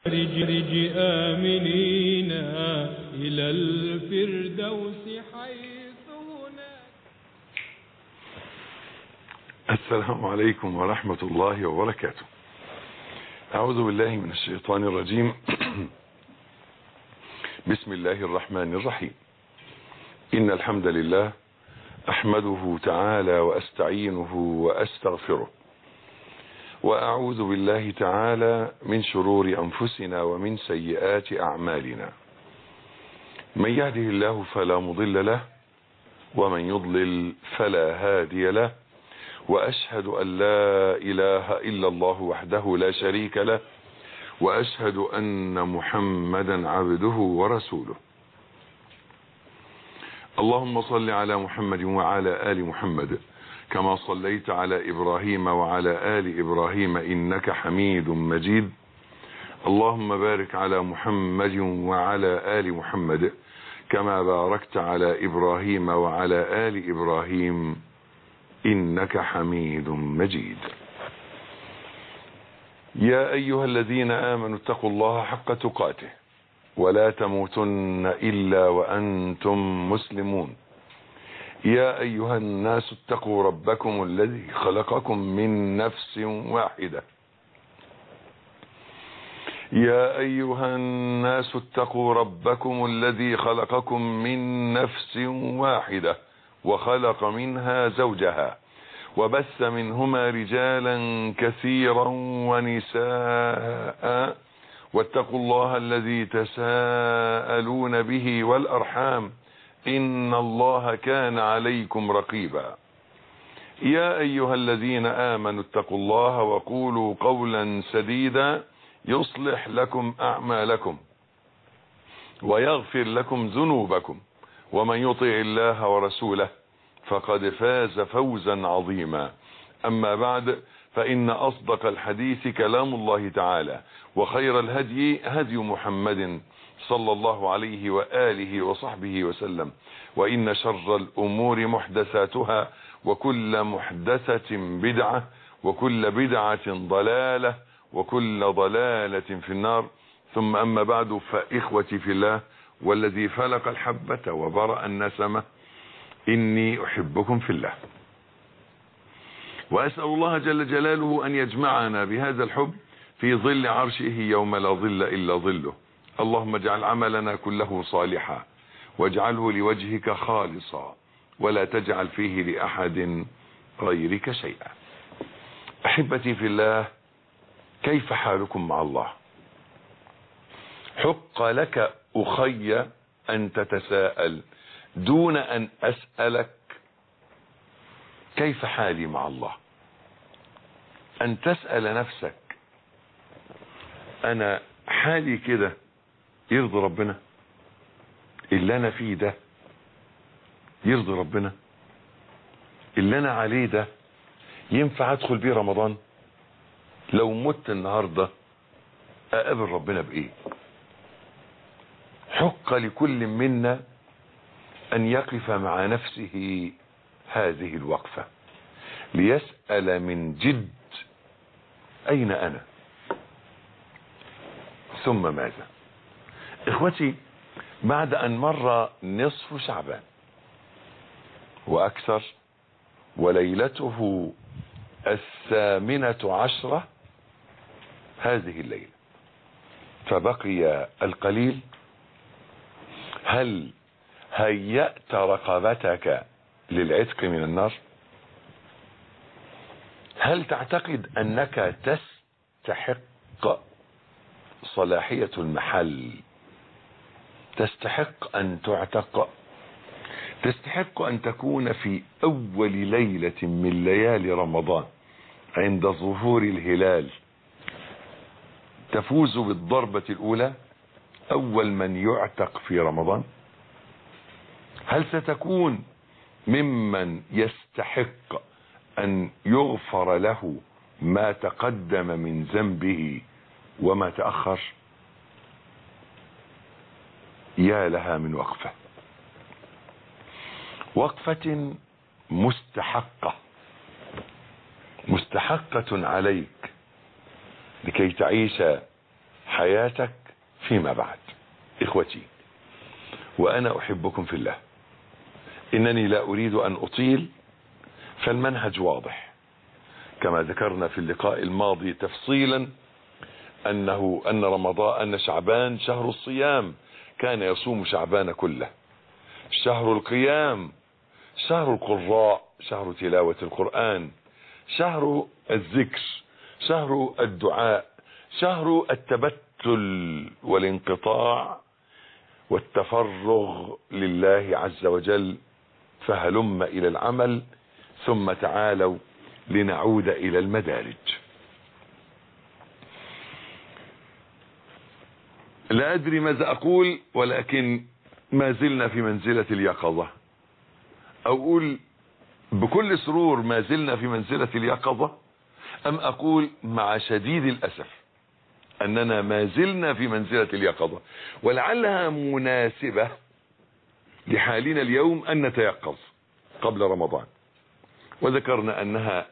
رج آمنين إلى الفردوس حيث هناك. السلام عليكم ورحمة الله وبركاته. أعوذ بالله من الشيطان الرجيم. بسم الله الرحمن الرحيم. إن الحمد لله أحمده تعالى وأستعينه وأستغفره، وأعوذ بالله تعالى من شرور أنفسنا ومن سيئات أعمالنا. من يهده الله فلا مضل له، ومن يضلل فلا هادي له، وأشهد أن لا إله إلا الله وحده لا شريك له، وأشهد أن محمدا عبده ورسوله. اللهم صل على محمد وعلى آل محمد كما صليت على إبراهيم وعلى آل إبراهيم إنك حميد مجيد. اللهم بارك على محمد وعلى آل محمد كما باركت على إبراهيم وعلى آل إبراهيم إنك حميد مجيد. يا أيها الذين آمنوا اتقوا الله حق تقاته ولا تموتن إلا وأنتم مسلمون. يا أيها الناس اتقوا ربكم الذي خلقكم من نفس واحدة. يا أيها الناس اتقوا ربكم الذي خلقكم من نفس واحدة وخلق منها زوجها وبث منهما رجالا كثيرا ونساء، واتقوا الله الذي تساءلون به والأرحام إن الله كان عليكم رقيبا. يا أيها الذين آمنوا اتقوا الله وقولوا قولا سديدا يصلح لكم أعمالكم ويغفر لكم ذنوبكم، ومن يطع الله ورسوله فقد فاز فوزا عظيما. أما بعد، فإن أصدق الحديث كلام الله تعالى، وخير الهدي هدي محمد صلى الله عليه وآله وصحبه وسلم، وإن شر الأمور محدثاتها، وكل محدثة بدعة، وكل بدعة ضلالة، وكل ضلالة في النار. ثم أما بعد، فإخوتي في الله والذي فلق الحبة وبرأ النسمة، إني أحبكم في الله، وأسأل الله جل جلاله أن يجمعنا بهذا الحب في ظل عرشه يوم لا ظل إلا ظله. اللهم اجعل عملنا كله صالحا، واجعله لوجهك خالصا، ولا تجعل فيه لأحد غيرك شيئا. أحبتي في الله، كيف حالكم مع الله؟ حق لك أخي أن تتساءل دون أن أسألك كيف حالي مع الله، أن تسأل نفسك أنا حالي كده يرضي ربنا؟ اللي أنا فيه ده يرضي ربنا؟ اللي أنا عليه ده ينفع أدخل بيه رمضان؟ لو مت النهاردة أقابل ربنا بإيه؟ حق لكل منا أن يقف مع نفسه هذه الوقفة ليسأل من جد أين أنا ثم ماذا؟ إخوتي، بعد أن مر نصف شعبان وأكثر، وليلته 18 هذه الليلة، فبقي القليل. هل هيأت رقبتك للعتق من النار؟ هل تعتقد أنك تستحق صلاحية المحل؟ تستحق أن تعتق؟ تستحق أن تكون في أول ليلة من ليالي رمضان عند ظهور الهلال تفوز بالضربة الأولى، أول من يعتق في رمضان؟ هل ستكون ممن يستحق أن يغفر له ما تقدم من ذنبه وما تأخر؟ يا لها من وقفة، وقفة مستحقة عليك لكي تعيش حياتك فيما بعد. إخوتي، وأنا أحبكم في الله، إنني لا أريد أن أطيل، فالمنهج واضح كما ذكرنا في اللقاء الماضي تفصيلا أن شعبان شهر الصيام، كان يصوم شعبان كله، شهر القيام، شهر القراء، شهر تلاوة القرآن، شهر الذكر، شهر الدعاء، شهر التبتل والانقطاع والتفرغ لله عز وجل. فهلم إلى العمل، ثم تعالوا لنعود إلى المدارج. لا أدري ماذا أقول، ولكن ما زلنا في منزلة اليقظة، أو أقول بكل سرور ما زلنا في منزلة اليقظة، أم أقول مع شديد الأسف أننا ما زلنا في منزلة اليقظة، ولعلها مناسبة لحالنا اليوم أن نتيقظ قبل رمضان. وذكرنا أنها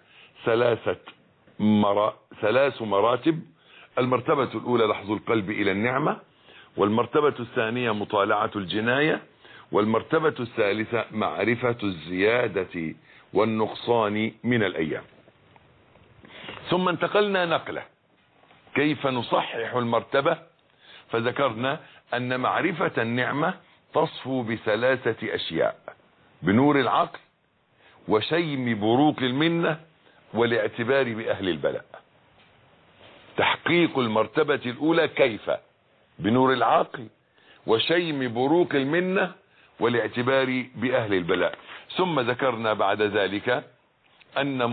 ثلاث مراتب. المرتبة الأولى لحظ القلب إلى النعمة، والمرتبة الثانية مطالعة الجناية، والمرتبة الثالثة معرفة الزيادة والنقصان من الأيام. ثم انتقلنا نقلة كيف نصحح المرتبة، فذكرنا أن معرفة النعمة تصفو بثلاثة أشياء: بنور العقل، وشيم بروق المنة، والاعتبار بأهل البلاء. تحقيق المرتبة الأولى كيف؟ بنور العقل، وشيم بروق المنة، والاعتبار بأهل البلاء. ثم ذكرنا بعد ذلك أن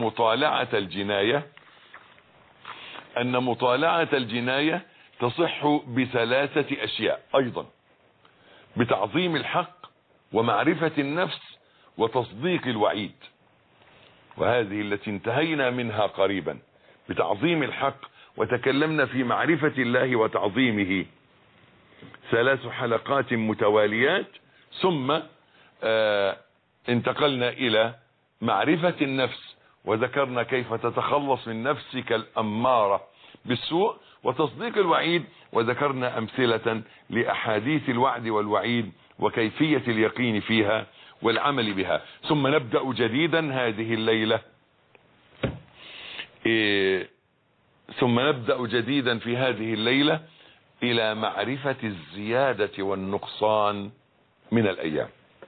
مطالعة الجناية تصح بثلاثة أشياء أيضا: بتعظيم الحق، ومعرفة النفس، وتصديق الوعيد. وهذه التي انتهينا منها قريبا، بتعظيم الحق، وتكلمنا في معرفة الله وتعظيمه 3 حلقات متواليات. ثم انتقلنا إلى معرفة النفس، وذكرنا كيف تتخلص من نفسك الأمارة بالسوء، وتصديق الوعيد، وذكرنا أمثلة لأحاديث الوعد والوعيد وكيفية اليقين فيها والعمل بها. ثم نبدأ جديدا هذه الليلة في هذه الليلة إلى معرفة الزيادة والنقصان من الأيام.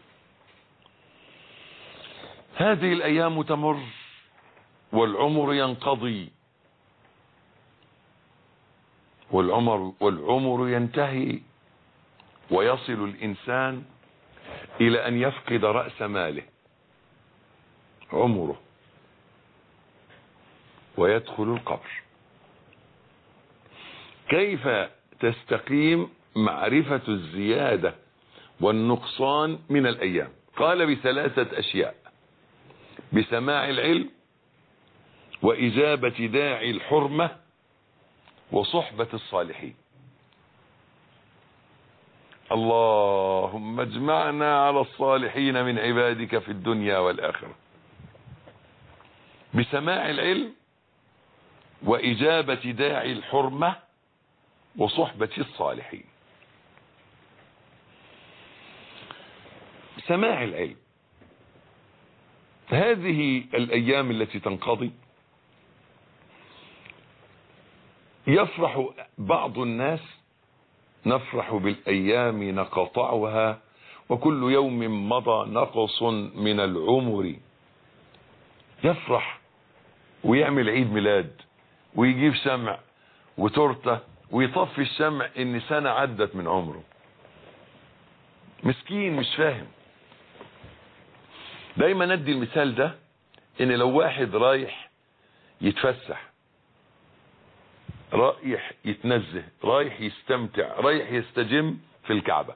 هذه الأيام تمر والعمر ينقضي، والعمر ينتهي، ويصل الإنسان إلى أن يفقد رأس ماله عمره، ويدخل القبر. كيف تستقيم معرفة الزيادة والنقصان من الأيام؟ قال ب3 أشياء: بسماع العلم، وإجابة داعي الحرمة، وصحبة الصالحين. اللهم اجمعنا على الصالحين من عبادك في الدنيا والآخرة. بسماع العلم، وإجابة داعي الحرمة، وصحبة الصالحين. سماع العلم، هذه الأيام التي تنقضي يفرح بعض الناس: نفرح بالأيام نقطعها، وكل يوم مضى نقص من العمر. يفرح ويعمل عيد ميلاد، ويجيب شمع وتورته، ويطفي الشمع ان سنة عدت من عمره. مسكين مش فاهم. دايما ندي المثال ده، ان لو واحد رايح يتفسح، رايح يتنزه، رايح يستمتع، رايح يستجم في الكعبة،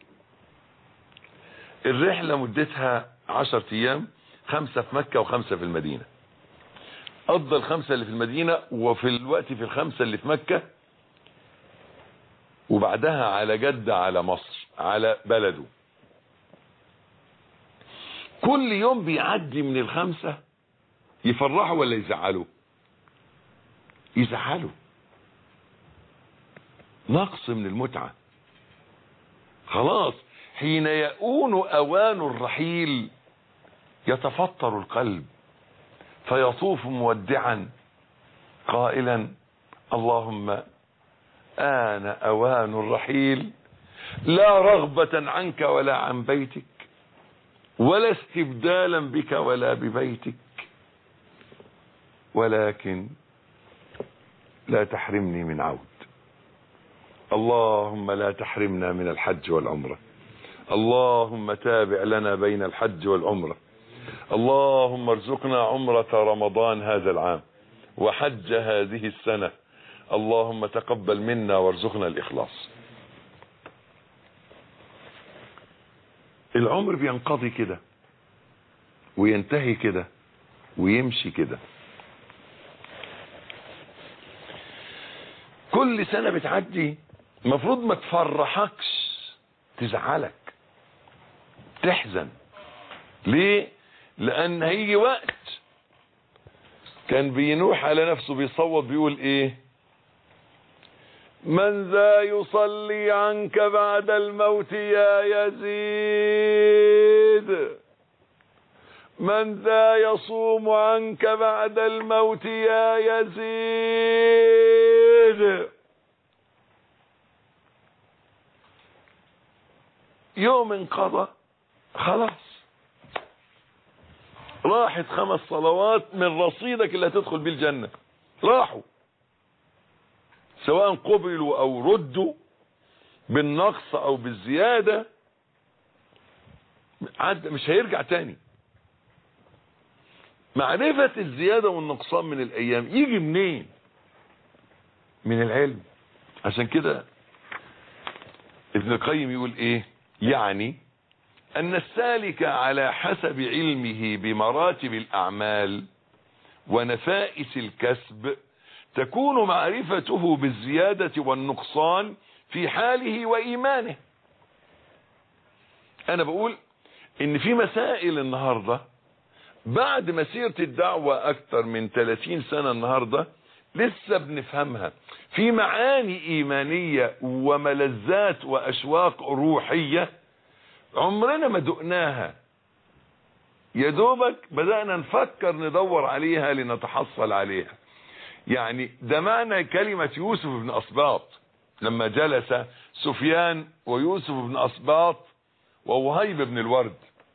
الرحلة مدتها 10 أيام، 5 في مكة و5 في المدينة. قضى ال5 اللي في المدينة، وفي الوقت في ال5 اللي في مكة، وبعدها على جدة، على مصر، على بلده. كل يوم بيعدي من ال5 يفرحوا ولا يزعلوا؟ يزعلوا. نقص من المتعة. خلاص حين يؤون أوان الرحيل يتفطر القلب فيطوف مودعا قائلا اللهم آن أوان الرحيل، لا رغبة عنك ولا عن بيتك، ولا استبدالا بك ولا ببيتك، ولكن لا تحرمني من عود. اللهم لا تحرمنا من الحج والعمرة. اللهم تابع لنا بين الحج والعمرة. اللهم ارزقنا عمرة رمضان هذا العام وحج هذه السنة. اللهم تقبل منا وارزقنا الإخلاص. العمر بينقضي كده وينتهي كده ويمشي كده. كل سنة بتعدي المفروض ما تفرحكش، تزعلك، تحزن. ليه؟ لأن هيجي وقت كان بينوح على نفسه بيصوت بيقول ايه؟ من ذا يصلي عنك بعد الموت يا يزيد، من ذا يصوم عنك بعد الموت يا يزيد. يوم انقضى خلاص، راحت 5 صلوات من رصيدك اللي هتدخل بيه الجنة، راحوا سواء قبلوا او ردوا بالنقص او بالزيادة، مش هيرجع تاني. معرفة الزيادة والنقصان من الايام يجي منين؟ من العلم. عشان كده ابن القيم يقول ايه؟ يعني ان السالك على حسب علمه بمراتب الاعمال ونفائس الكسب تكون معرفته بالزيادة والنقصان في حاله وإيمانه. أنا بقول إن في مسائل النهاردة بعد مسيرة الدعوة أكثر من 30 سنة النهاردة لسه بنفهمها، في معاني إيمانية وملذات وأشواق روحية عمرنا ما دقناها، يا دوبك بدأنا نفكر ندور عليها لنتحصل عليها. يعني ده معنى كلمة يوسف بن أسباط لما جلس سفيان ويوسف بن أسباط ووهيب بن الورد،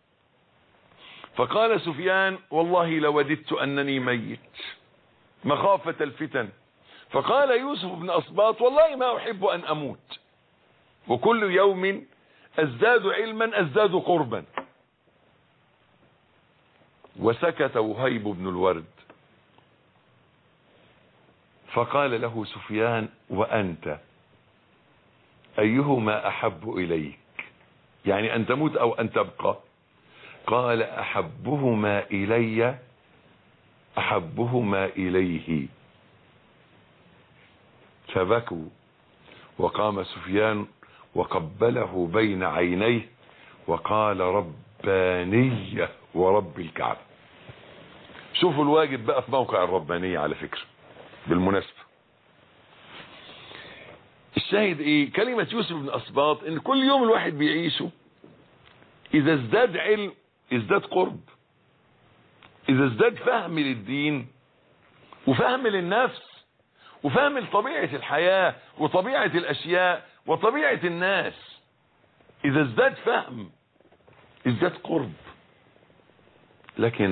فقال سفيان والله لوددت أنني ميت مخافة الفتن، فقال يوسف بن أسباط والله ما أحب أن أموت، وكل يوم أزداد علما أزداد قربا. وسكت وهيب بن الورد، فقال له سفيان وأنت أيهما أحب إليك؟ يعني أن تموت أو أن تبقى؟ قال أحبهما إلي أحبهما إليه. فبكوا، وقام سفيان وقبله بين عينيه وقال ربانية ورب الكعبة. شوفوا الواجب بقى في موقع الربانية على فكرة بالمناسبة. الشاهد ايه؟ كلمة يوسف بن أسباط ان كل يوم الواحد بيعيشه اذا ازداد علم ازداد قرب، اذا ازداد فهم للدين وفهم للنفس وفهم لطبيعة الحياة وطبيعة الاشياء وطبيعة الناس، اذا ازداد فهم ازداد قرب. لكن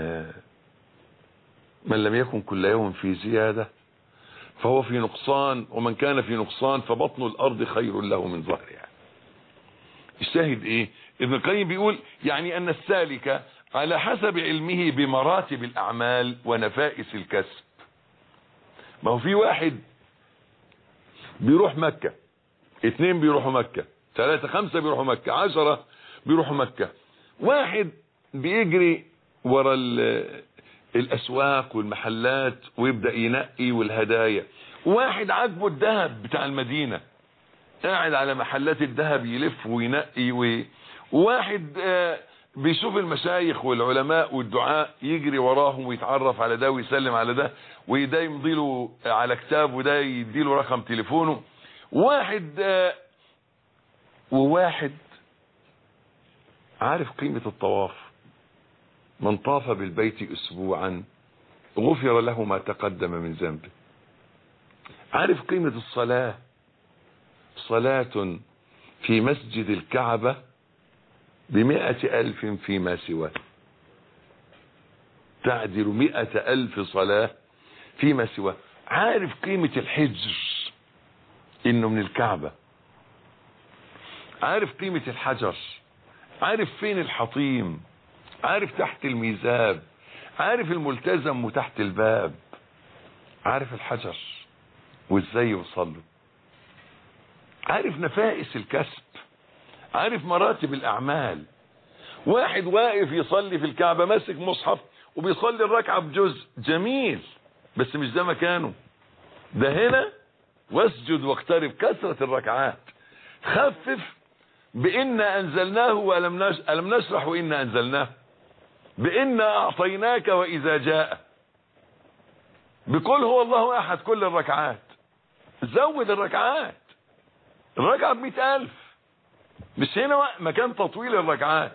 من لم يكن كل يوم في زيادة فهو في نقصان، ومن كان في نقصان فبطن الارض خير له من ظهرها. الشاهد ايه؟ ابن القيم بيقول يعني ان السالك على حسب علمه بمراتب الاعمال ونفائس الكسب. ما هو في واحد بيروح مكة، 2 بيروحوا مكة، 3 5 بيروحوا مكة، 10 بيروحوا مكة. واحد بيجري ورا الاسواق والمحلات ويبدأ ينقي والهدايا. واحد عاجبه الذهب بتاع المدينة قاعد على محلات الذهب يلف وينقي. وواحد بيشوف المشايخ والعلماء والدعاء يجري وراهم ويتعرف على ده ويسلم على ده، وده يمضي له على كتاب وده يدي له رقم تليفونه. وواحد عارف قيمة الطواف. من طاف بالبيت أسبوعا غفر له ما تقدم من ذنبه. عارف قيمة الصلاة. صلاة في مسجد الكعبة ب100,000 فيما سواه، تعدل 100,000 صلاة فيما سواه. عارف قيمة الحجر انه من الكعبة. عارف قيمة الحجر. عارف فين الحطيم. عارف تحت الميزاب. عارف الملتزم وتحت الباب. عارف الحجر وازاي يوصل له. عارف نفائس الكسب. عارف مراتب الاعمال. واحد واقف يصلي في الكعبة ماسك مصحف وبيصلي الركعة بجزء جميل، بس مش ده مكانه. ده هنا واسجد واقترب، كثرة الركعات. خفف بإنا أنزلناه ألم نشرح وإنا أنزلناه، بإنا أعطيناك وإذا جاء، بقول هو الله أحد كل الركعات. زود الركعات. الركعة ب100,000. مش هنا مكان تطويل الركعات.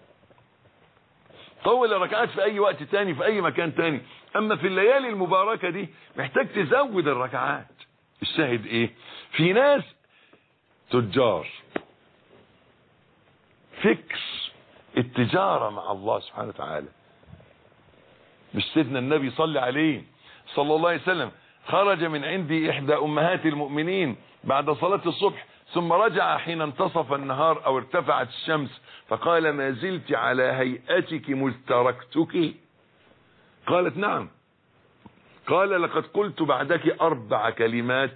طول الركعات في أي وقت تاني في أي مكان تاني، أما في الليالي المباركة دي محتاج تزود الركعات. الشاهد إيه؟ في ناس تجار، فكر التجارة مع الله سبحانه وتعالى. مش سيدنا النبي صلى عليه صلى الله عليه وسلم خرج من عندي إحدى أمهات المؤمنين بعد صلاة الصبح، ثم رجع حين انتصف النهار أو ارتفعت الشمس، فقال: ما زلت على هيئتك مذ تركتك؟ قالت: نعم. قال: لقد قلت بعدك 4 كلمات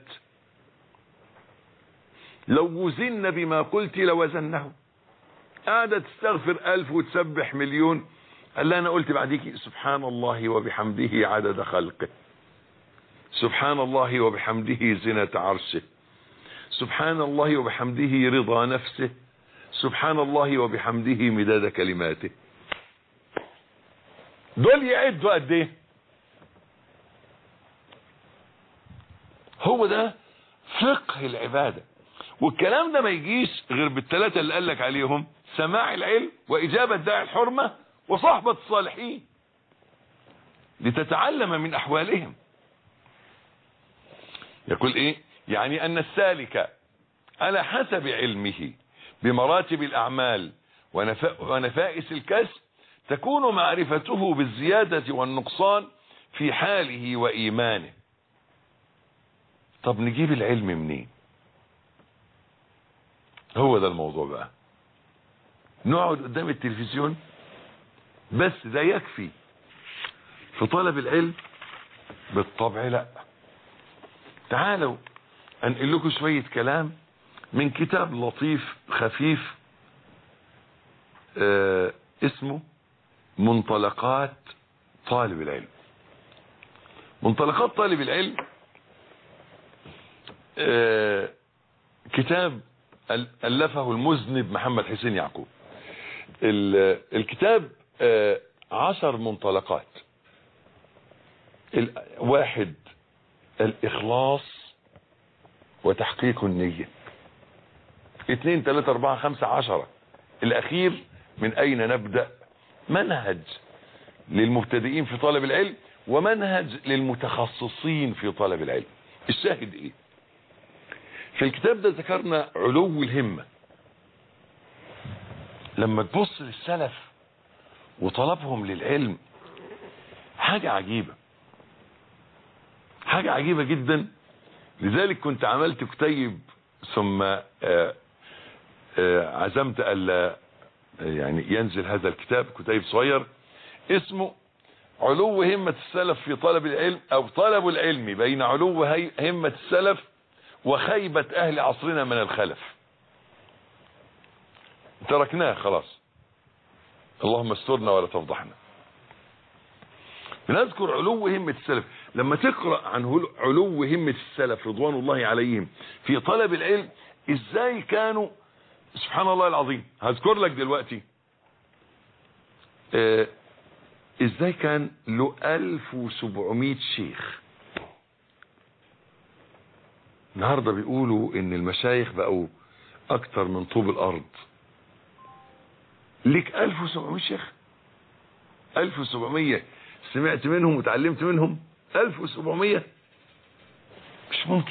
لو وزن بما قلت لوزنه. قعدت تستغفر 1000 وتسبح مليون. قال لها: أنا قلت بعدك سبحان الله وبحمده عدد خلقه، سبحان الله وبحمده زنة عرشه، سبحان الله وبحمده رضا نفسه، سبحان الله وبحمده مداد كلماته. دول يعدوا قد ايه؟ هو ده فقه العبادة. والكلام ده ما يجيش غير بالثلاثة اللي قال لك عليهم: سماع العلم، وإجابة داعي الحرمة، وصحبة الصالحين، لتتعلم من أحوالهم. يقول ايه؟ يعني أن السالك على حسب علمه بمراتب الأعمال ونفائس الكسب تكون معرفته بالزيادة والنقصان في حاله وإيمانه. طب نجيب العلم منين؟ هو ده الموضوع بقى. نقعد قدام التلفزيون بس ده يكفي في طلب العلم؟ بالطبع لا. تعالوا انقل لكم شوية كلام من كتاب لطيف خفيف اسمه منطلقات طالب العلم. منطلقات طالب العلم كتاب ألفه المذنب محمد حسين يعقوب. الكتاب 10 منطلقات. 1 الإخلاص وتحقيق النية. 2 3 4 5 10. الأخير من أين نبدأ؟ منهج للمبتدئين في طلب العلم ومنهج للمتخصصين في طلب العلم. الشاهد ايه؟ في الكتاب ده ذكرنا علو الهمة. لما تبص للسلف وطلبهم للعلم حاجة عجيبة، حاجة عجيبة جدا. لذلك كنت عملت كتيب ثم عزمت ألا يعني ينزل هذا الكتاب، كتيب صغير اسمه علو همة السلف في طلب العلم، او طلب العلم بين علو همة السلف وخيبة اهل عصرنا من الخلف. تركناه خلاص، اللهم استرنا ولا تفضحنا. بنذكر علو همة السلف. لما تقرأ عن علو همة السلف رضوان الله عليهم في طلب العلم، ازاي كانوا سبحان الله العظيم. هذكر لك دلوقتي ازاي كان له 1700 شيخ. النهاردة بيقولوا ان المشايخ بقوا اكتر من طوب الارض. ليك 1700 شيخ، 1700 سمعت منهم وتعلمت منهم، 1700 مش ممكن.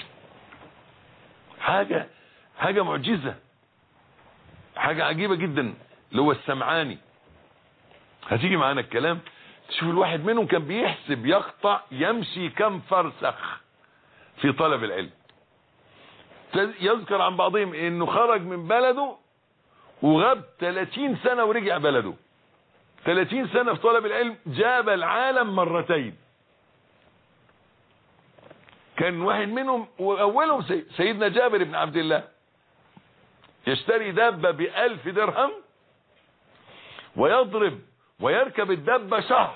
حاجة معجزة، حاجة عجيبة جدا. اللي هو السمعاني، هتيجي معانا الكلام تشوف الواحد منهم كان بيحسب يقطع يمشي كم فرسخ في طلب العلم. يذكر عن بعضهم انه خرج من بلده وغاب 30 سنة ورجع بلده. 30 سنة في طلب العلم، جاب العالم مرتين. كان واحد منهم واولهم سيدنا جابر بن عبد الله يشتري دابة ب1000 درهم ويضرب ويركب الدابة شهر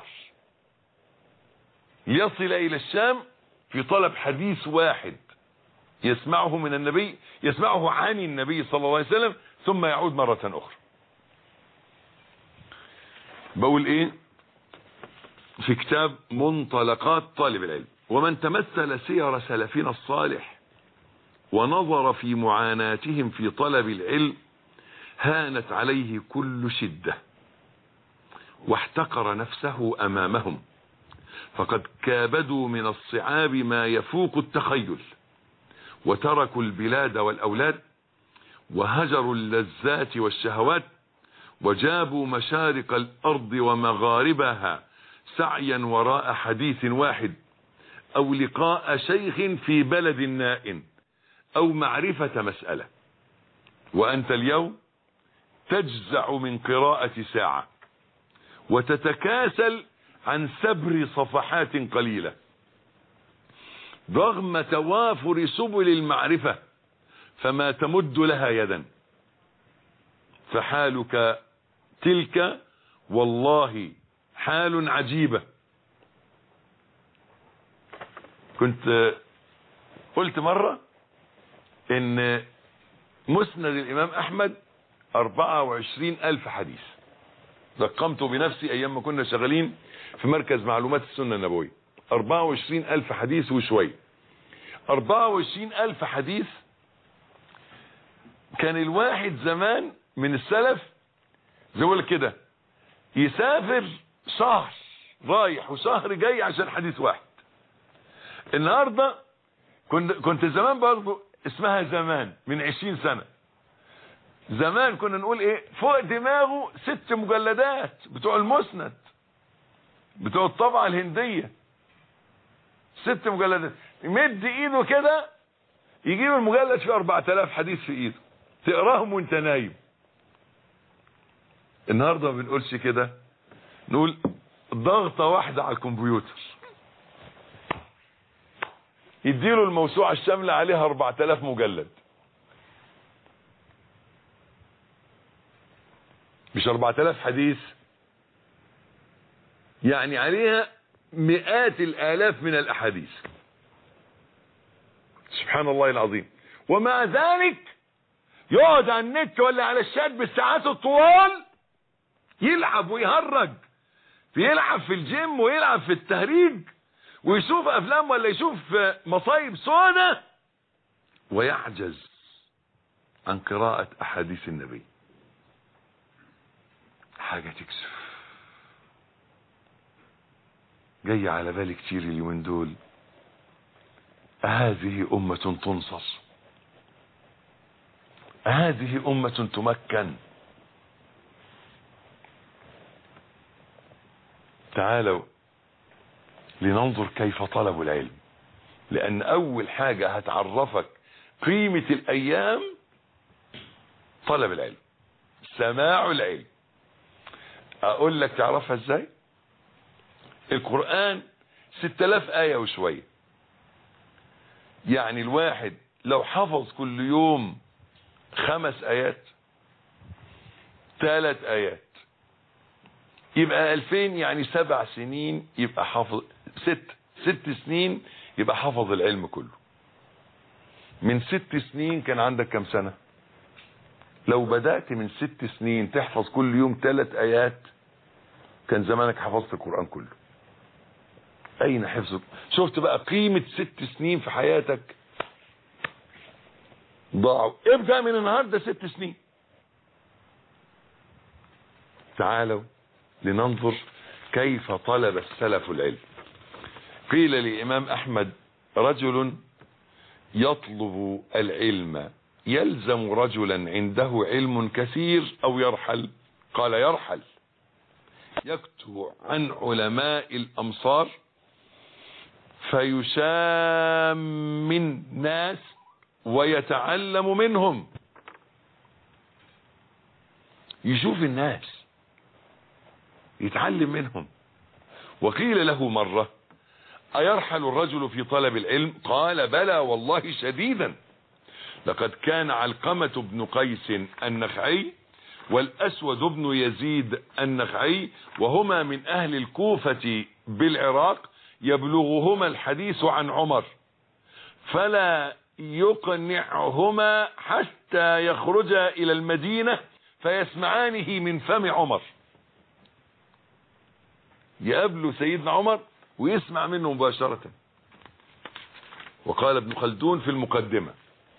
ليصل الى الشام في طلب حديث واحد يسمعه من النبي، يسمعه عن النبي صلى الله عليه وسلم، ثم يعود مرة اخرى. بقول ايه في كتاب منطلقات طالب العلم: ومن تمثل سير سلفنا الصالح ونظر في معاناتهم في طلب العلم هانت عليه كل شدة واحتقر نفسه امامهم، فقد كابدوا من الصعاب ما يفوق التخيل، وتركوا البلاد والاولاد، وهجروا اللذات والشهوات، وجابوا مشارق الارض ومغاربها سعيا وراء حديث واحد او لقاء شيخ في بلد نائٍ او معرفة مسألة. وانت اليوم تجزع من قراءة ساعة وتتكاسل عن سبر صفحات قليلة رغم توافر سبل المعرفة، فما تمد لها يدا. فحالك تلك والله حال عجيبة. كنت قلت مرة ان مسند الامام احمد 24,000 حديث، رقمته بنفسي ايام ما كنا شغالين في مركز معلومات السنة النبوية. 24,000 حديث وشوي. 24,000 حديث. كان الواحد زمان من السلف زي ما كده يسافر شهر رايح وشهر جاي عشان حديث واحد. النهاردة كنت زمان برضو اسمها زمان من 20 سنة. زمان كنا نقول ايه فوق دماغه 6 مجلدات بتوع المسند بتوع الطبعة الهندية، 6 مجلدات. يمد ايده كده يجيب المجلد فيه 4000 حديث في ايده تقراهم وانت نايم. النهاردة ما بنقولش كده، نقول ضغطة واحدة على الكمبيوتر يديله الموسوعة الشاملة عليها 4000 مجلد. مش 4000 حديث، يعني عليها مئات الالاف من الاحاديث. سبحان الله العظيم. ومع ذلك يقعد على النت ولا على الشات بالساعات الطوال يلعب ويهرج، يلعب في الجيم ويلعب في التهريج ويشوف افلام ولا يشوف مصايب سودة، ويعجز عن قراءة احاديث النبي. حاجة تكسف. جاي على بالي كتير اليومين دول، هذه أمة تنصر، هذه أمة تمكن. تعالوا لننظر كيف طلبوا العلم، لأن أول حاجة هتعرفك قيمة الأيام طلب العلم، سماع العلم. أقول لك تعرفها إزاي؟ القرآن 6000 آية وشوية، يعني الواحد لو حفظ كل يوم 5 آيات 3 آيات يبقى 2000، يعني 7 سنين يبقى حافظ، 6 سنين يبقى حفظ العلم كله. من 6 سنين كان عندك كم سنة؟ لو بدأت من 6 سنين تحفظ كل يوم 3 آيات كان زمانك حفظت القرآن كله. أين حفظك؟ شفت بقى قيمة 6 سنين في حياتك؟ ضاعوا. ابدأ من النهاردة 6 سنين. تعالوا لننظر كيف طلب السلف العلم. قيل لإمام أحمد: رجل يطلب العلم يلزم رجلا عنده علم كثير أو يرحل؟ قال: يرحل، يكتب عن علماء الأمصار فيشام من الناس ويتعلم منهم. يشوف الناس يتعلم منهم. وقيل له مرة: أيرحل الرجل في طلب العلم؟ قال: بلى والله شديدا. لقد كان علقمة بن قيس النخعي والأسود بن يزيد النخعي، وهما من أهل الكوفة بالعراق، يبلغهما الحديث عن عمر فلا يقنعهما حتى يخرجا إلى المدينة فيسمعانه من فم عمر. يقابلوا سيدنا عمر ويسمع منه مباشرة. وقال ابن خلدون في المقدمة،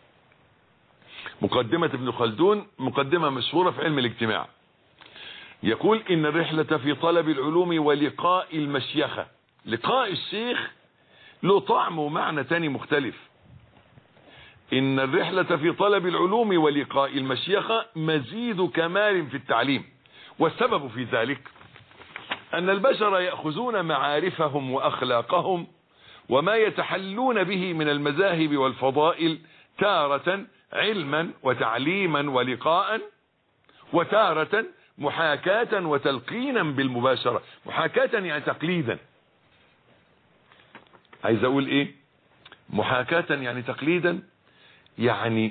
مقدمة ابن خلدون مقدمة مشهورة في علم الاجتماع، يقول: إن الرحلة في طلب العلوم ولقاء المشيخة. لقاء الشيخ له طعم ومعنى تاني مختلف. إن الرحلة في طلب العلوم ولقاء المشيخة مزيد كمال في التعليم. والسبب في ذلك أن البشر يأخذون معارفهم وأخلاقهم وما يتحلون به من المذاهب والفضائل تارة علما وتعليما ولقاء، وتارة محاكاة وتلقينا بالمباشرة. محاكاة يعني تقليدا. عايز اقول ايه؟ محاكاة يعني تقليدا، يعني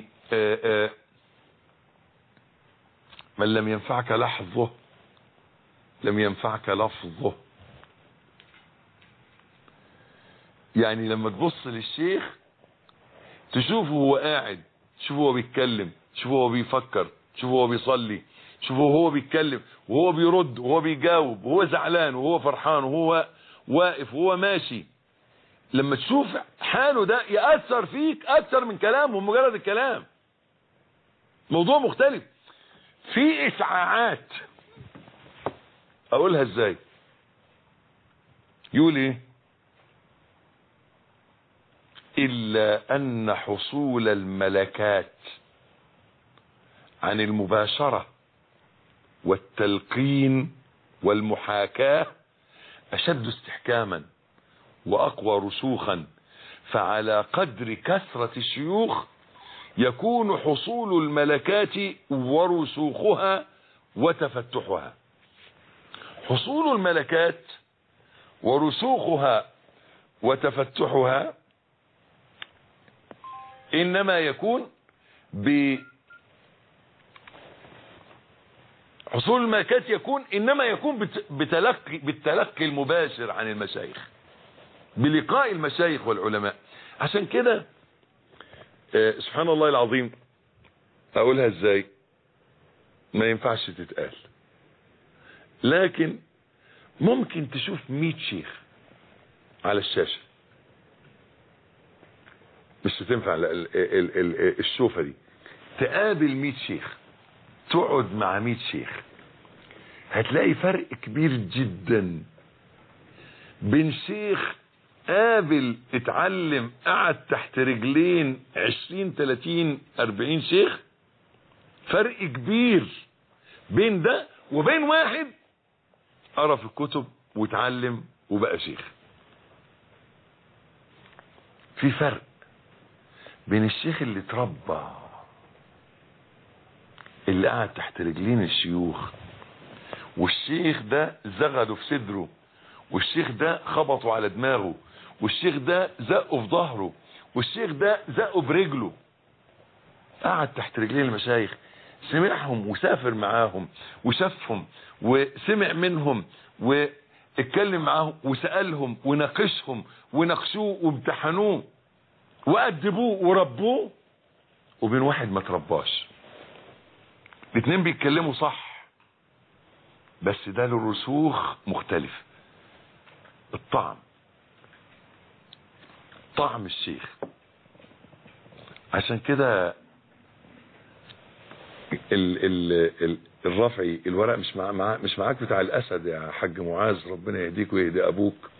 من لم ينفعك لحظه لم ينفعك لفظه. يعني لما تبص للشيخ تشوفه هو قاعد، تشوفه هو بيتكلم، تشوفه هو بيفكر، تشوفه هو بيصلي، تشوفه هو بيتكلم وهو بيرد وهو بيجاوب وهو زعلان وهو فرحان وهو واقف وهو ماشي. لما تشوف حاله ده يأثر فيك أكثر من كلامه، مجرد الكلام موضوع مختلف. في إشعاعات، أقولها إزاي؟ يقول إيه؟ إلا أن حصول الملكات عن المباشرة والتلقين والمحاكاة أشد استحكاما وأقوى رسوخا، فعلى قدر كثرة الشيوخ يكون حصول الملكات ورسوخها وتفتحها. حصول الملكات ورسوخها وتفتحها إنما يكون حصول الملكات إنما يكون بالتلقي المباشر عن المشايخ، بلقاء المشايخ والعلماء. عشان كده سبحان الله العظيم، أقولها إزاي؟ ما ينفعش تتقال، لكن ممكن تشوف 100 شيخ على الشاشة، مش هتنفع الشوفة دي. تقابل 100 شيخ، تقعد مع 100 شيخ، هتلاقي فرق كبير جدا بين شيخ قابل اتعلم قعد تحت رجلين 20 30 40 شيخ. فرق كبير بين ده وبين واحد قرا في الكتب واتعلم وبقى شيخ. في فرق بين الشيخ اللي اتربى، اللي قعد تحت رجلين الشيوخ، والشيخ ده زغده في صدره، والشيخ ده خبطه على دماغه، والشيخ ده زقه في ظهره، والشيخ ده زقه برجله. قعد تحت رجلين المشايخ، سمعهم وسافر معاهم وشافهم وسمع منهم واتكلم معاهم وسألهم وناقشهم وناقشوه وامتحنوه وأدبوه وربوه. وبين واحد ما ترباش، الاتنين بيتكلموا صح بس ده له رسوخ مختلف. طعم الشيخ. عشان كده الرفعي الورق مش معاك بتاع الاسد يا حاج معاذ، ربنا يهديك ويهدي ابوك.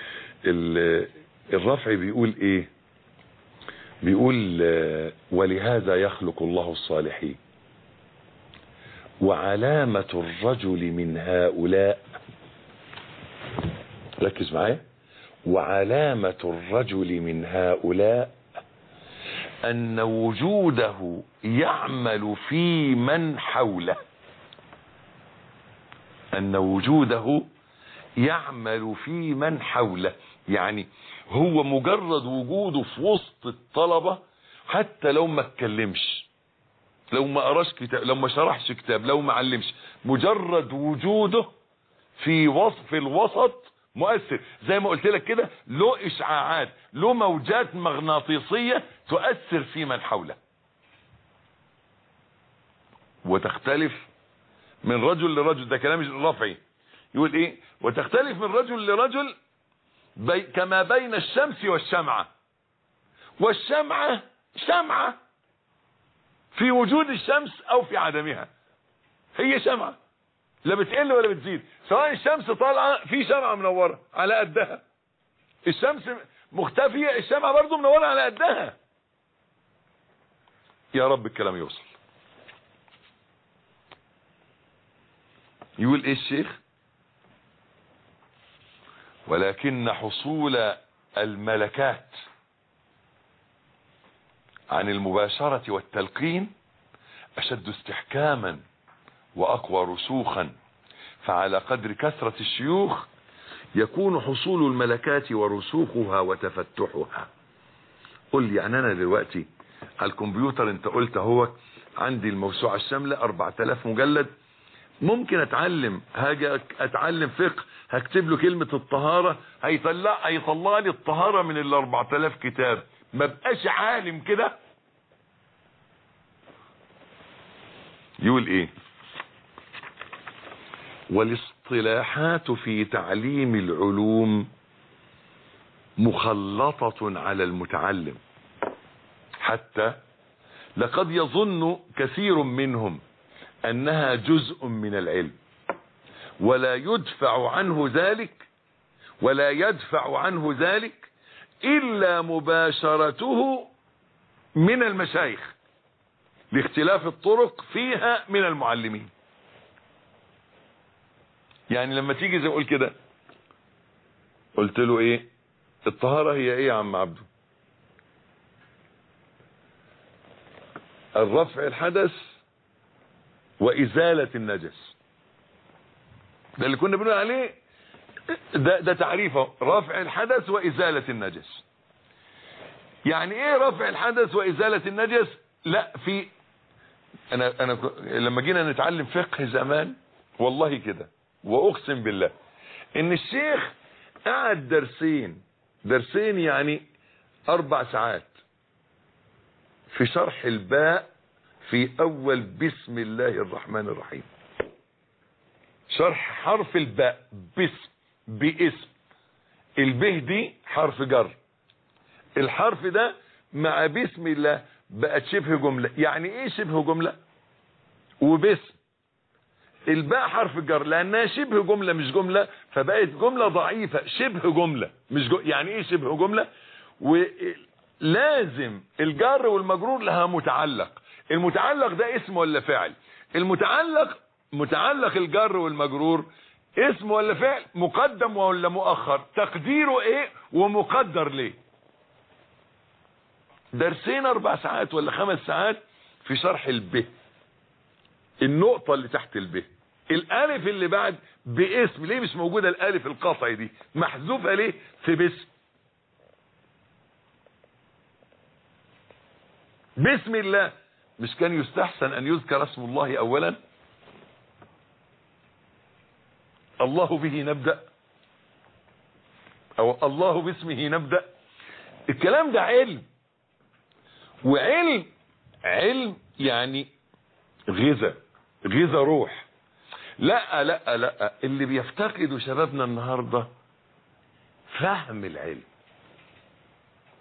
الرفعي بيقول ايه؟ بيقول ولهذا يخلق الله الصالحين، وعلامة الرجل من هؤلاء، ركز معايا، وعلامة الرجل من هؤلاء أن وجوده يعمل في من حوله، أن وجوده يعمل في من حوله. يعني هو مجرد وجوده في وسط الطلبة، حتى لو ما اتكلمش، لو ما قراش كتاب، لو ما شرحش كتاب، لو ما علمش، مجرد وجوده في الوسط مؤثر. زي ما قلت لك كده، له اشعاعات، له موجات مغناطيسية تؤثر في من حوله، وتختلف من رجل لرجل. ده كلام الرافعي. يقول ايه؟ وتختلف من رجل لرجل كما بين الشمس والشمعة. والشمعة شمعة في وجود الشمس او في عدمها، هي شمعة لا بتقل ولا بتزيد. سواء الشمس طالعة في شمعة منورة على قدها، الشمس مختفية الشمعة برضو منورة على قدها. يا رب الكلام يوصل. يقول ايه الشيخ؟ ولكن حصول الملكات عن المباشرة والتلقين أشد استحكاما وأقوى رسوخا، فعلى قدر كثرة الشيوخ يكون حصول الملكات ورسوخها وتفتحها. قل لي يعني أنا دلوقتي على الكمبيوتر، أنت قلت هو عندي الموسوعة الشاملة 4000 مجلد، ممكن هاجي اتعلم فقه، هكتب له كلمة الطهارة، هيطلع لي الطهارة من ال 4000 كتاب. ما بقاش عالم كده. يقول ايه؟ والاصطلاحات في تعليم العلوم مخلطة على المتعلم، حتى لقد يظن كثير منهم انها جزء من العلم، ولا يدفع عنه ذلك الا مباشرته من المشايخ لاختلاف الطرق فيها من المعلمين. يعني لما تيجي زي اقول كده، قلت له ايه الطهارة؟ هي ايه يا عم عبده؟ الرفع الحدث وازالة النجس. ده اللي كنا بنقول عليه، ده تعريفه، رفع الحدث وازالة النجس. يعني ايه رفع الحدث وازالة النجس؟ لا، في انا لما جينا نتعلم فقه زمان والله كده، واقسم بالله ان الشيخ قعد درسين يعني 4 ساعات في شرح الباء في اول بسم الله الرحمن الرحيم. شرح حرف الباء باسم البه دي حرف جر، الحرف ده مع بسم الله بقت شبه جملة. يعني ايه شبه جملة؟ وباسم الباء حرف جر لانها شبه جملة مش جملة، فبقت جملة ضعيفة. شبه جملة مش يعني ايه شبه جملة؟ ولازم الجر والمجرور لها متعلق. المتعلق ده اسم ولا فعل؟ متعلق الجر والمجرور اسم ولا فعل؟ مقدم ولا مؤخر؟ تقديره ايه ومقدر ليه؟ درسين 4 ساعات ولا 5 ساعات في شرح الب، النقطة اللي تحت الب، الالف اللي بعد باسم. ليه مش موجودة الالف القطعي دي؟ محذوفة ليه في بسم الله؟ مش كان يستحسن ان يذكر اسم الله اولا؟ الله به نبدأ، او الله باسمه نبدأ. الكلام ده علم، وعلم يعني غذاء روح. لا لا لا، اللي بيفتقدوا شبابنا النهاردة فهم العلم.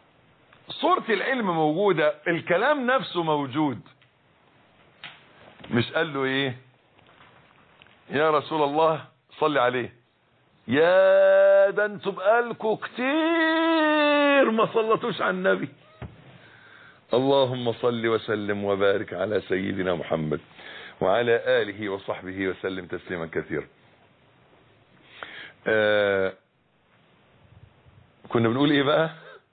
صورة العلم موجودة، الكلام نفسه موجود، مش قال له ايه يا رسول الله صلي عليه؟ يا ده انتوا بقالكوا كتير ما صلتوش على النبي. اللهم صل وسلم وبارك على سيدنا محمد وعلى آله وصحبه وسلم تسليما كثيرا. كنا بنقول ايه بقى؟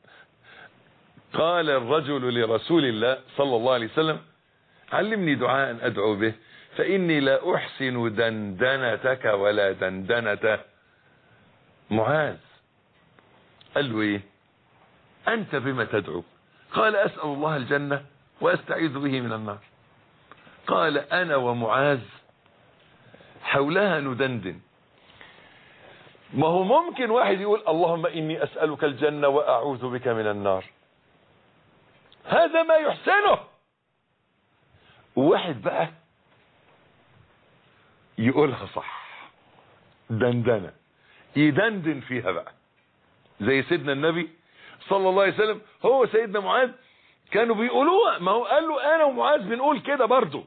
قال الرجل لرسول الله صلى الله عليه وسلم علمني دعاء أدعو به فإني لا أحسن دندنتك ولا دندنة معاذ. قال له ايه؟ أنت بما تدعو؟ قال أسأل الله الجنة وأستعيذ به من النار. قال أنا ومعاذ حولها ندندن. ما هو ممكن واحد يقول اللهم إني أسألك الجنة وأعوذ بك من النار، هذا ما يحسنه. وواحد بقى يقولها صح، دندنة، يدندن فيها بقى زي سيدنا النبي صلى الله عليه وسلم. هو سيدنا معاذ كانوا بيقولوها، ما هو قال له انا ومعاذ بنقول كده برضو،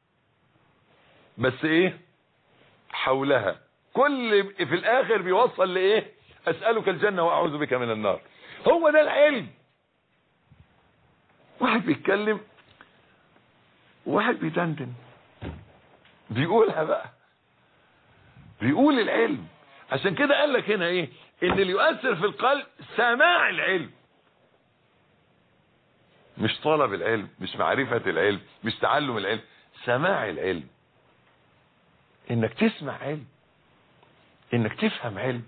بس ايه حولها، كل في الاخر بيوصل لايه؟ اسألك الجنة واعوذ بك من النار. هو ده العلم. واحد بيتكلم واحد بيدندن بيقولها بقى، بيقول العلم. عشان كده قال لك هنا ايه؟ ان اللي يؤثر في القلب سماع العلم، مش طلب العلم، مش معرفة العلم، مش تعلم العلم، سماع العلم. انك تسمع علم، انك تفهم علم.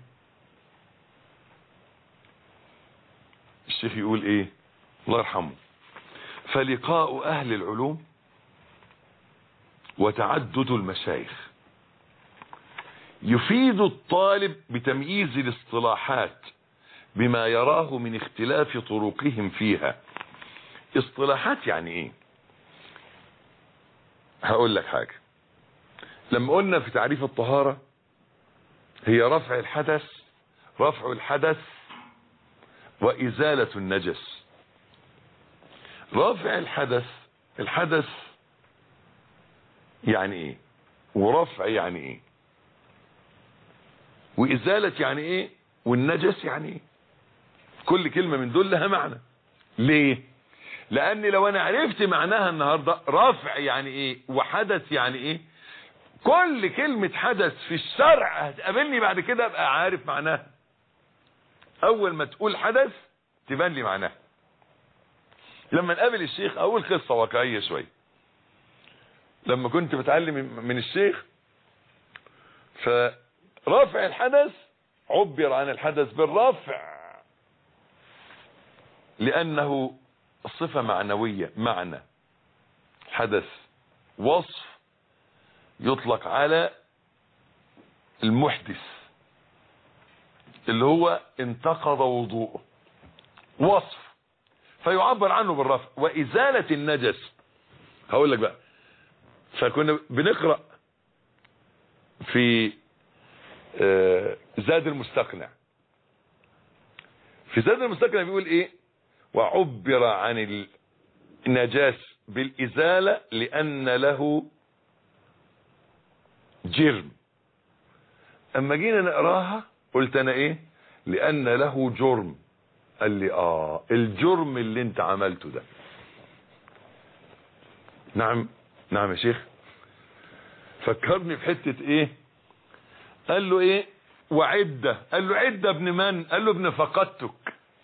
الشيخ يقول ايه الله يرحمه؟ فلقاء اهل العلوم وتعدد المشايخ يفيد الطالب بتمييز الاصطلاحات بما يراه من اختلاف طرقهم فيها. اصطلاحات يعني ايه؟ هقول لك حاجة. لما قلنا في تعريف الطهارة هي رفع الحدث وإزالة النجس. رفع الحدث يعني ايه؟ ورفع يعني ايه؟ وإزالة يعني ايه؟ والنجس يعني ايه؟ كل كلمة من دول لها معنى. ليه؟ لأن لو أنا عرفت معناها النهاردة، رفع يعني ايه وحدث يعني ايه، كل كلمة حدث في الشرع هتقابلني بعد كده ابقى عارف معناها. أول ما تقول حدث تبان لي معناها. لما نقابل الشيخ أقول قصة واقعية شوية. لما كنت بتعلم من الشيخ، فرفع الحدث عبر عن الحدث بالرفع لأنه صفة معنوية، معنى حدث وصف يطلق على المحدث اللي هو انتقض وضوءه، وصف فيعبر عنه بالرفع. وإزالة النجس هقول لك بقى. فكنا بنقرأ في زاد المستقنع. في زاد المستقنع بيقول ايه؟ وعبر عن النجاس بالإزالة لأن له جرم. اما جينا نقراها قلت انا ايه؟ لأن له جرم. قال لي الجرم اللي انت عملته ده. نعم يا شيخ. فكرني في حتة ايه؟ قال له ايه؟ وعدة. قال له عدة ابن من؟ قال له ابن فقدتك.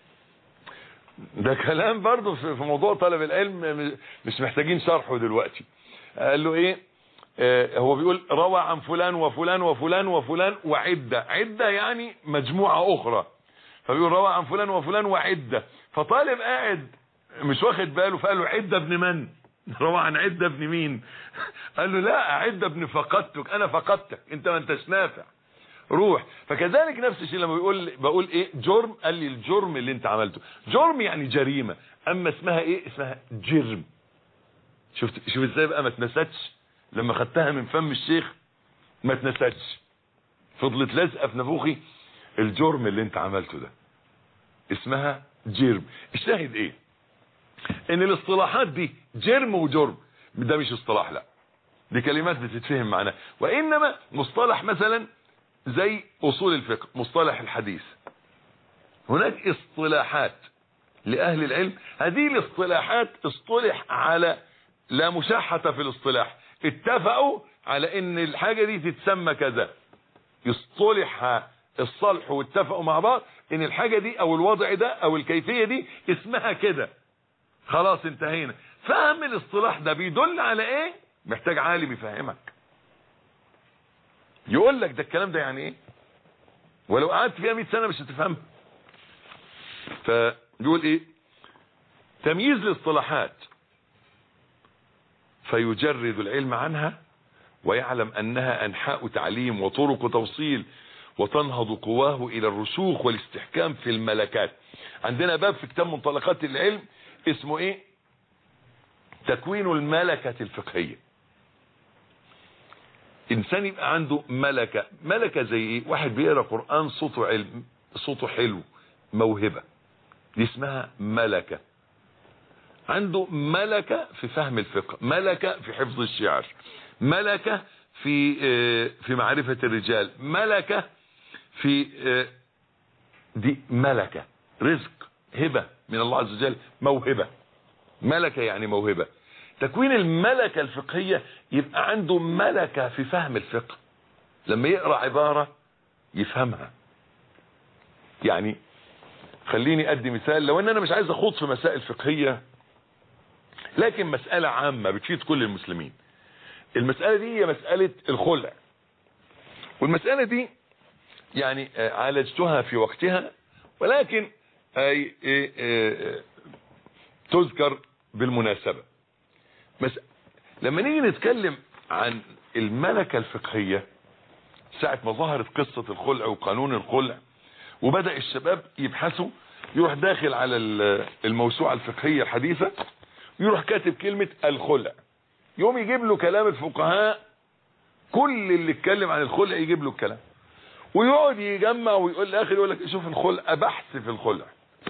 ده كلام برضه في موضوع طلب العلم مش محتاجين شرحه دلوقتي. قال له ايه؟ هو بيقول روى عن فلان وفلان وفلان وفلان وعدة. عدة يعني مجموعة اخرى. فبيقول روى عن فلان وفلان وعدة. فطالب قاعد مش واخد باله فقال له عدة ابن من؟ روى عن عدة ابن مين؟ قال له لا، عدة ابن فقدتك، انا فقدتك، انت ما انتش نافع، روح. فكذلك نفس الشيء لما بقول ايه جرم، قال لي الجرم اللي انت عملته. جرم يعني جريمة، اما اسمها ايه؟ اسمها جرم. شوف ازاي بقى ما اتنستش لما خدتها من فم الشيخ، ما اتنستش، فضلت لازقه في نافوخي. الجرم اللي انت عملته ده اسمها جرم. الشاهد ايه؟ ان الاصطلاحات دي جرم وجرم، ده مش اصطلاح، لا دي كلمات بتتفهم معناها. وإنما مصطلح مثلا زي أصول الفقه، مصطلح الحديث، هناك اصطلاحات لأهل العلم، هذه الاصطلاحات اصطلح على، لا مشاحة في الاصطلاح، اتفقوا على ان الحاجة دي تتسمى كذا، يصطلح الصلح واتفقوا مع بعض ان الحاجة دي او الوضع ده او الكيفية دي اسمها كده، خلاص انتهينا. فهم الاصطلاح ده بيدل على ايه؟ محتاج عالم يفهمك، يقول لك ده الكلام ده يعني ايه، ولو قعدت فيها 100 سنة مش هتفهمها. فيقول ايه؟ تمييز الاصطلاحات فيجرد العلم عنها ويعلم انها انحاء تعليم وطرق توصيل وتنهض قواه الى الرسوخ والاستحكام في الملكات. عندنا باب في كتاب منطلقات العلم اسمه ايه؟ تكوين الملكة الفقهية. انسان يبقى عنده ملكة زي ايه؟ واحد بيقرأ قرآن صوته علم، صوته حلو، موهبة، دي اسمها ملكة. عنده ملكة في فهم الفقه، ملكة في حفظ الشعر، ملكة في معرفة الرجال، ملكة في دي ملكة، رزق، هبة من الله عز وجل، موهبة. ملكة يعني موهبة. تكوين الملكة الفقهية يبقى عنده ملكة في فهم الفقه، لما يقرأ عبارة يفهمها. يعني خليني ادي مثال، لو ان انا مش عايز اخوض في مسائل فقهية لكن مسألة عامة بتفيد كل المسلمين. المسألة دي هي مسألة الخلع، والمسألة دي يعني عالجتها في وقتها، ولكن تذكر بالمناسبة. لما نيجي نتكلم عن الملكة الفقهية، ساعة ما ظهرت قصة الخلع وقانون الخلع وبدأ الشباب يبحثوا، يروح داخل على الموسوعة الفقهية الحديثة، يروح كاتب كلمة الخلع، يوم يجيب له كلام الفقهاء، كل اللي اتكلم عن الخلع يجيب له الكلام، ويقعد يجمع ويقول الاخر يقول لك شوف الخلع، بحث في الخلع.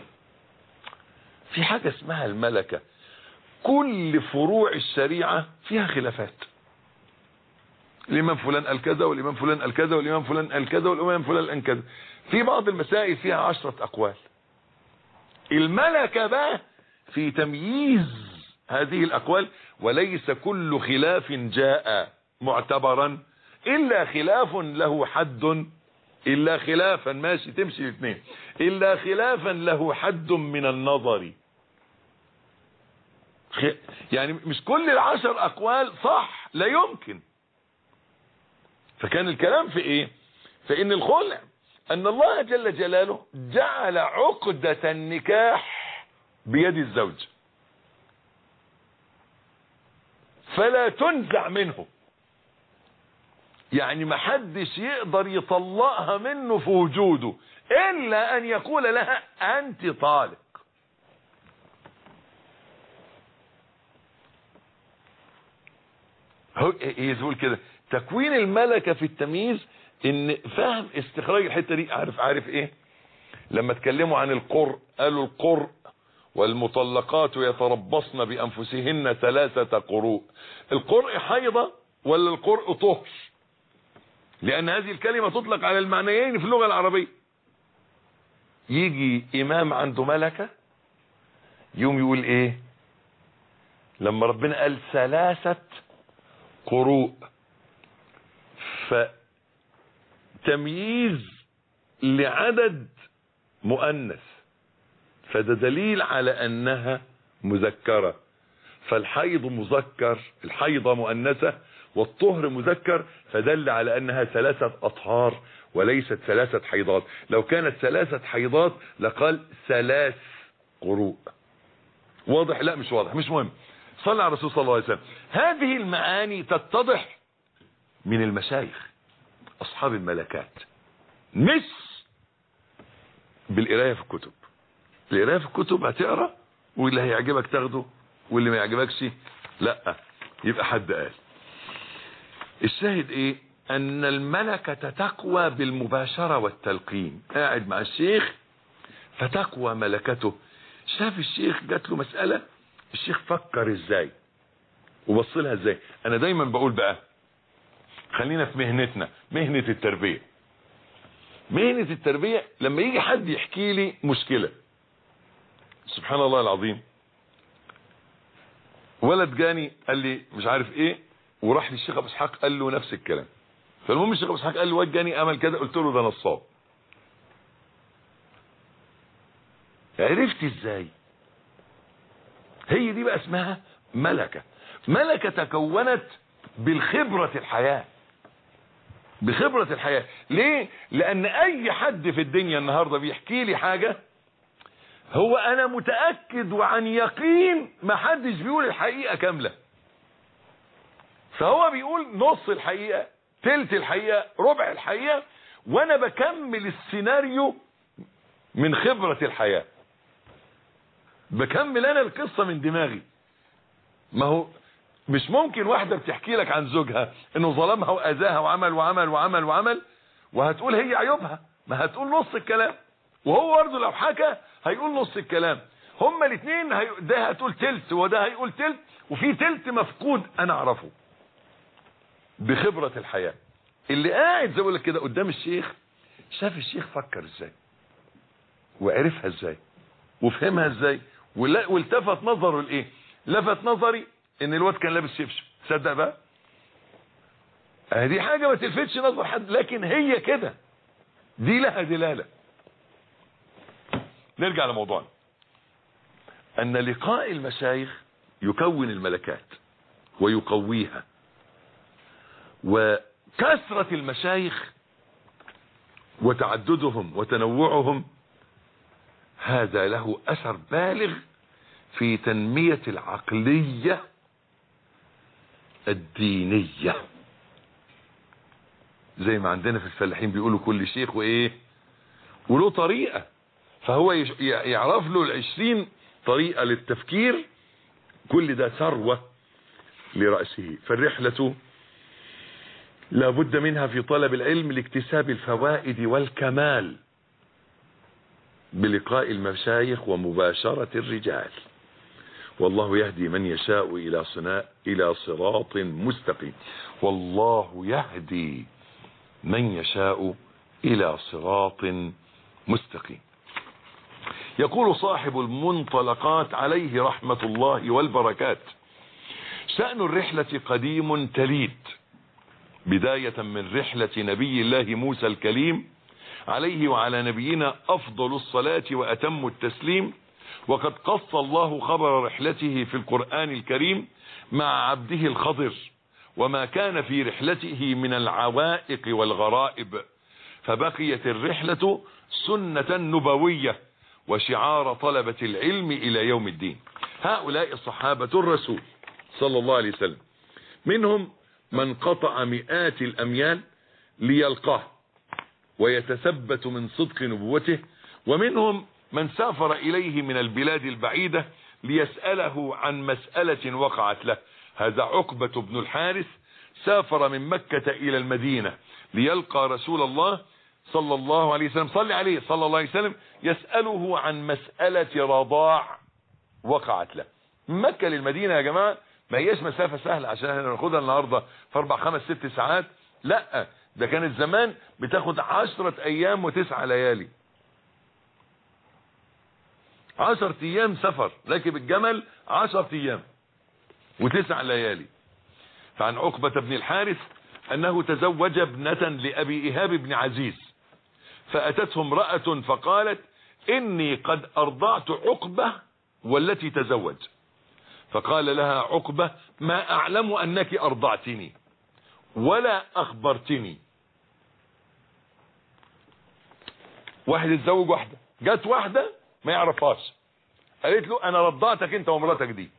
في حاجة اسمها الملكة، كل فروع الشريعة فيها خلافات، الامام فلان قال كذا والامام فلان قال كذا والامام فلان قال كذا والامام فلان قال كذا، في بعض المسائل فيها 10 اقوال. الملكة بقى في تمييز هذه الاقوال، وليس كل خلاف جاء معتبرا الا خلاف له حد، الا خلافا ماشي تمشي الاثنين، الا خلافا له حد من النظر. يعني مش كل 10 اقوال صح، لا يمكن. فكان الكلام في ايه؟ فان الخلع ان الله جل جلاله جعل عقدة النكاح بيد الزوج فلا تنزع منه، يعني ما حدش يقدر يطلقها منه في وجوده الا ان يقول لها انت طالق. هي تقول كده. تكوين الملكة في التمييز ان فهم استخراج الحتة دي. عارف ايه؟ لما اتكلموا عن القرء قالوا القرء والمطلقات يتربصن بانفسهن 3 قروء. القرء حيضة ولا القرء طهر؟ لان هذه الكلمة تطلق على المعنيين في اللغة العربية. يجي امام عنده ملكة يوم يقول ايه لما ربنا قال 3 قروء؟ فتمييز لعدد مؤنث، فده دليل على انها مذكرة. فالحيض مذكر، الحيضة مؤنثة، والطهر مذكر، فدل على انها 3 اطهار وليست 3 حيضات. لو كانت 3 حيضات لقال 3 قروء. واضح؟ لا مش واضح، مش مهم. صلى على الرسول صلى الله عليه وسلم. هذه المعاني تتضح من المشايخ اصحاب الملكات، مش بالقرايه في الكتب. القرايه في الكتب هتقرا واللي هيعجبك تاخده واللي ما يعجبكش لا. يبقى حد قال. الشاهد ايه؟ ان الملكة تقوى بالمباشرة والتلقين. قاعد مع الشيخ فتقوى ملكته. شاف الشيخ جات له مسألة، الشيخ فكر ازاي، وبص لها ازاي. انا دايما بقول بقى خلينا في مهنتنا، مهنة التربية. مهنة التربية لما يجي حد يحكي لي مشكلة، سبحان الله العظيم، ولد جاني قال لي مش عارف ايه، وراح للشيخ ابو اسحاق قال له نفس الكلام. فالمهم الشيخ ابو اسحاق قال له واد جاني عمل كذا، قلت له ده نصاب. عرفت ازاي؟ هي دي بقى اسمها ملكة. ملكة تكونت بالخبرة الحياة، بخبرة الحياة. ليه؟ لان اي حد في الدنيا النهاردة بيحكي لي حاجة، هو انا متأكد وعن يقين ما حدش بيقول الحقيقة كاملة، فهو بيقول نص الحقيقة، تلت الحقيقة، ربع الحقيقة، وانا بكمل السيناريو من خبرة الحياة، بكمل انا القصة من دماغي. ما هو مش ممكن واحدة بتحكي لك عن زوجها انه ظلمها واذاها وعمل وعمل وعمل وعمل وهتقول هي عيوبها، ما هتقول نص الكلام، وهو برضه لو حكى هيقول نص الكلام. هما الاثنين ده هتقول تلت وده هيقول تلت، وفي تلت مفقود انا اعرفه بخبرة الحياة. اللي قاعد زي لك كده قدام الشيخ شاف الشيخ فكر ازاي وعرفها ازاي وفهمها ازاي والتفت نظره لايه. لفت نظري ان الواد كان لابس شبشب، تصدق بقى؟ دي حاجة ما تلفتش نظر حد، لكن هي كده، دي لها دلالة. نرجع لموضوعنا، ان لقاء المشايخ يكون الملكات ويقويها، وكثرة المشايخ وتعددهم وتنوعهم هذا له اثر بالغ في تنمية العقلية الدينية. زي ما عندنا في الفلاحين بيقولوا كل شيخ وايه وله طريقة، فهو يعرف له 20 طريقة للتفكير، كل ده ثروة لرأسه. فالرحلة لا بد منها في طلب العلم لاكتساب الفوائد والكمال بلقاء المشايخ ومباشرة الرجال. والله يهدي من يشاء إلى صراط مستقيم. والله يهدي من يشاء إلى صراط مستقيم. يقول صاحب المنطلقات عليه رحمة الله والبركات: شأن الرحلة قديم تليد، بداية من رحلة نبي الله موسى الكليم عليه وعلى نبينا أفضل الصلاة وأتم التسليم. وقد قص الله خبر رحلته في القرآن الكريم مع عبده الخضر وما كان في رحلته من العوائق والغرائب، فبقيت الرحلة سنة نبوية وشعار طلبة العلم إلى يوم الدين. هؤلاء صحابة الرسول صلى الله عليه وسلم، منهم من قطع مئات الأميال ليلقاه ويتثبت من صدق نبوته، ومنهم من سافر إليه من البلاد البعيدة ليسأله عن مسألة وقعت له. هذا عقبة بن الحارث سافر من مكة إلى المدينة ليلقى رسول الله صلى الله عليه وسلم، صلى عليه صلى الله عليه وسلم، يسأله عن مسألة رضاع وقعت له. من مكة للمدينة يا جماعة ما هيش مسافة سهلة عشان احنا ناخدها النهاردة في 4 5 6 ساعات، لا ده كانت زمان بتاخد 10 أيام و9 ليالي، 10 أيام سفر، راكب الجمل 10 أيام و9 ليالي. فعن عقبة بن الحارث أنه تزوج ابنة لأبي إيهاب بن عزيز، فأتته امرأة فقالت: إني قد أرضعت عقبة والتي تزوج. فقال لها عقبة: ما أعلم أنك أرضعتني ولا أخبرتني. واحد اتزوج واحدة، جت واحدة ما يعرفهاش قالت له: أنا رضعتك أنت ومراتك دي.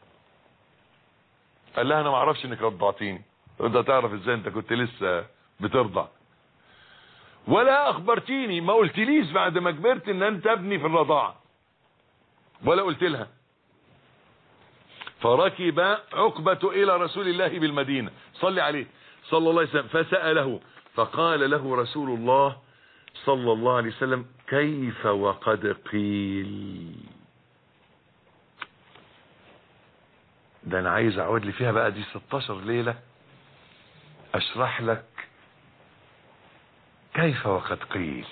قال لها: أنا ما أعرفش إنك رضعتيني. أنت تعرف إزاي؟ أنت كنت لسه بترضع. ولا أخبرتيني، ما قلتليش بعد ما كبرت إن أنت ابني في الرضاعة، ولا قلت لها. فركب عقبة إلى رسول الله بالمدينة صلى عليه صلى الله عليه وسلم فسأله، فقال له رسول الله صلى الله عليه وسلم: كيف وقد قيل. ده انا عايز اقعد لي فيها بقى دي 16 ليلة اشرح لك كيف وقد قيل.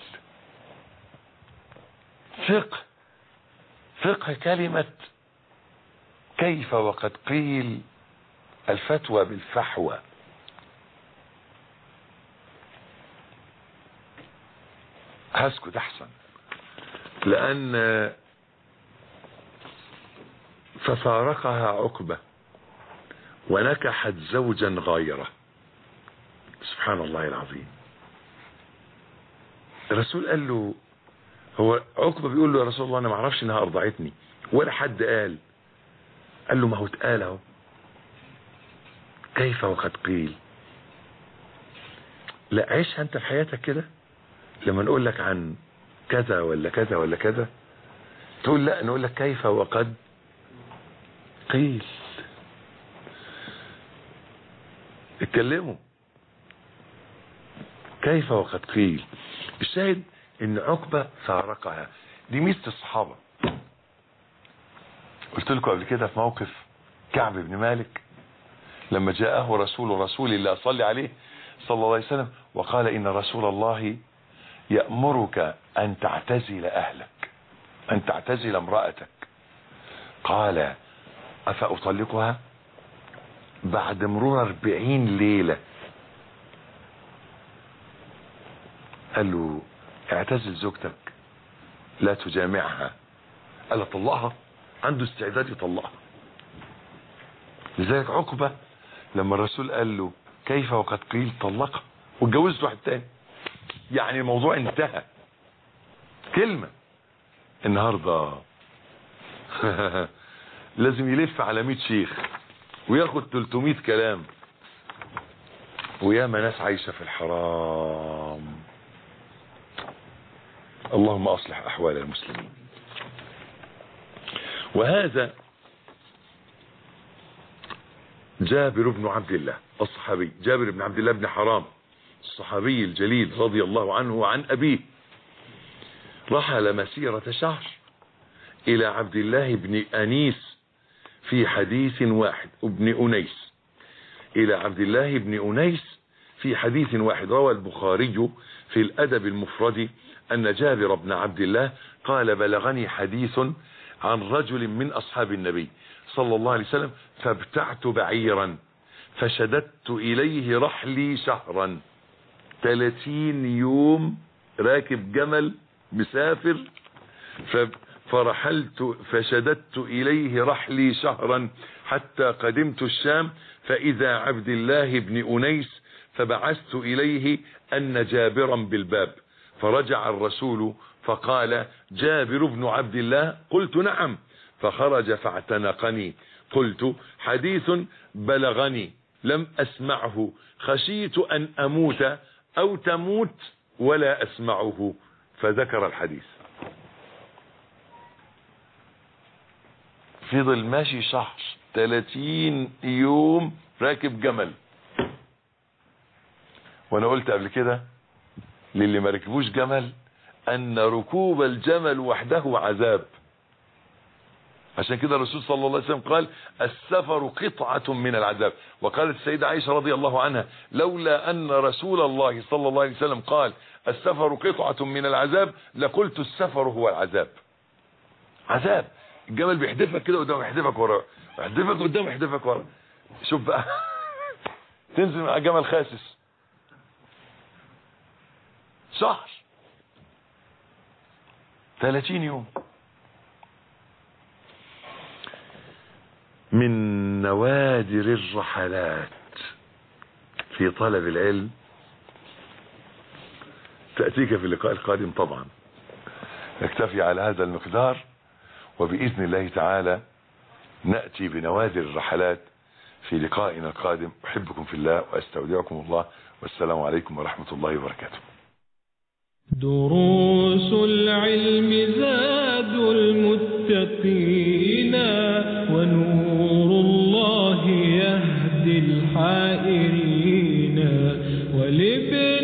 فقه كلمة كيف وقد قيل، الفتوى بالفحوى. هسكت احسن، لان ففارقها عقبة ونكحت زوجا غيره. سبحان الله العظيم. الرسول قال له، هو عقبة بيقول له يا رسول الله انا ما اعرفش انها ارضعتني ولا حد قال له ما هو اتقال اهو كيف وقد قيل. لا عيشها انت في حياتك كده، لما نقول لك عن كذا ولا كذا ولا كذا تقول لا، نقول لك كيف وقد قيل. اتكلموا كيف وقد قيل. الشاهد ان عقبة فارقها. دي ميزة الصحابة. قلت لكم قبل كده في موقف كعب بن مالك لما جاءه رسول الله صلى عليه صلى الله عليه وسلم وقال ان رسول الله يأمرك ان تعتزل اهلك، ان تعتزل امرأتك. قال افأطلقها بعد مرور 40 ليلة؟ قال له اعتزل زوجتك لا تجامعها. قال طلقها، عنده استعداد يطلقها. لذلك عقبة لما الرسول قال له كيف وقد قيل طلقها واتجوزت واحد تاني، يعني الموضوع انتهى. كلمة النهاردة لازم يلف على 100 شيخ وياخد 300 كلام، وياما ناس عايشة في الحرام. اللهم اصلح احوال المسلمين. وهذا جابر بن عبد الله الصحابي، جابر بن عبد الله بن حرام الصحابي الجليل رضي الله عنه وعن أبيه، رحل مسيرة شهر إلى عبد الله بن أنيس في حديث واحد، ابن أنيس، إلى عبد الله بن أنيس في حديث واحد. روى البخاري في الأدب المفرد أن جابر بن عبد الله قال بلغني حديث عن رجل من أصحاب النبي صلى الله عليه وسلم فابتعت بعيرا فشددت إليه رحلي شهرا. 30 يوم راكب جمل مسافر، فرحلت فشددت إليه رحلي شهرا حتى قدمت الشام فإذا عبد الله بن أنيس فبعثت إليه أن جابرا بالباب، فرجع الرسول فقال جابر بن عبد الله؟ قلت نعم. فخرج فاعتنقني، قلت حديث بلغني لم أسمعه، خشيت أن أموت أو تموت ولا أسمعه، فذكر الحديث. فضل ماشي شهر، 30 يوم راكب جمل. وانا قلت قبل كده للي ما ركبوش جمل ان ركوب الجمل وحده عذاب. عشان كده الرسول صلى الله عليه وسلم قال السفر قطعة من العذاب. وقالت السيدة عائشة رضي الله عنها لولا ان رسول الله صلى الله عليه وسلم قال السفر قطعة من العذاب لقلت السفر هو العذاب. عذاب. الجمل بيحدفك كده قدام، يحدفك ورا، يحدفك قدام، يحدفك ورا. شوف بقى تنزل مع جمل خاسس شهر، 30 يوم. من نوادر الرحلات في طلب العلم تأتيك في اللقاء القادم طبعا. نكتفي على هذا المقدار، وبإذن الله تعالى نأتي بنوادر الرحلات في لقائنا القادم. أحبكم في الله وأستودعكم الله، والسلام عليكم ورحمة الله وبركاته. دروس العلم زاد المتقين، ونور الله يهدي الحائرين، ولبر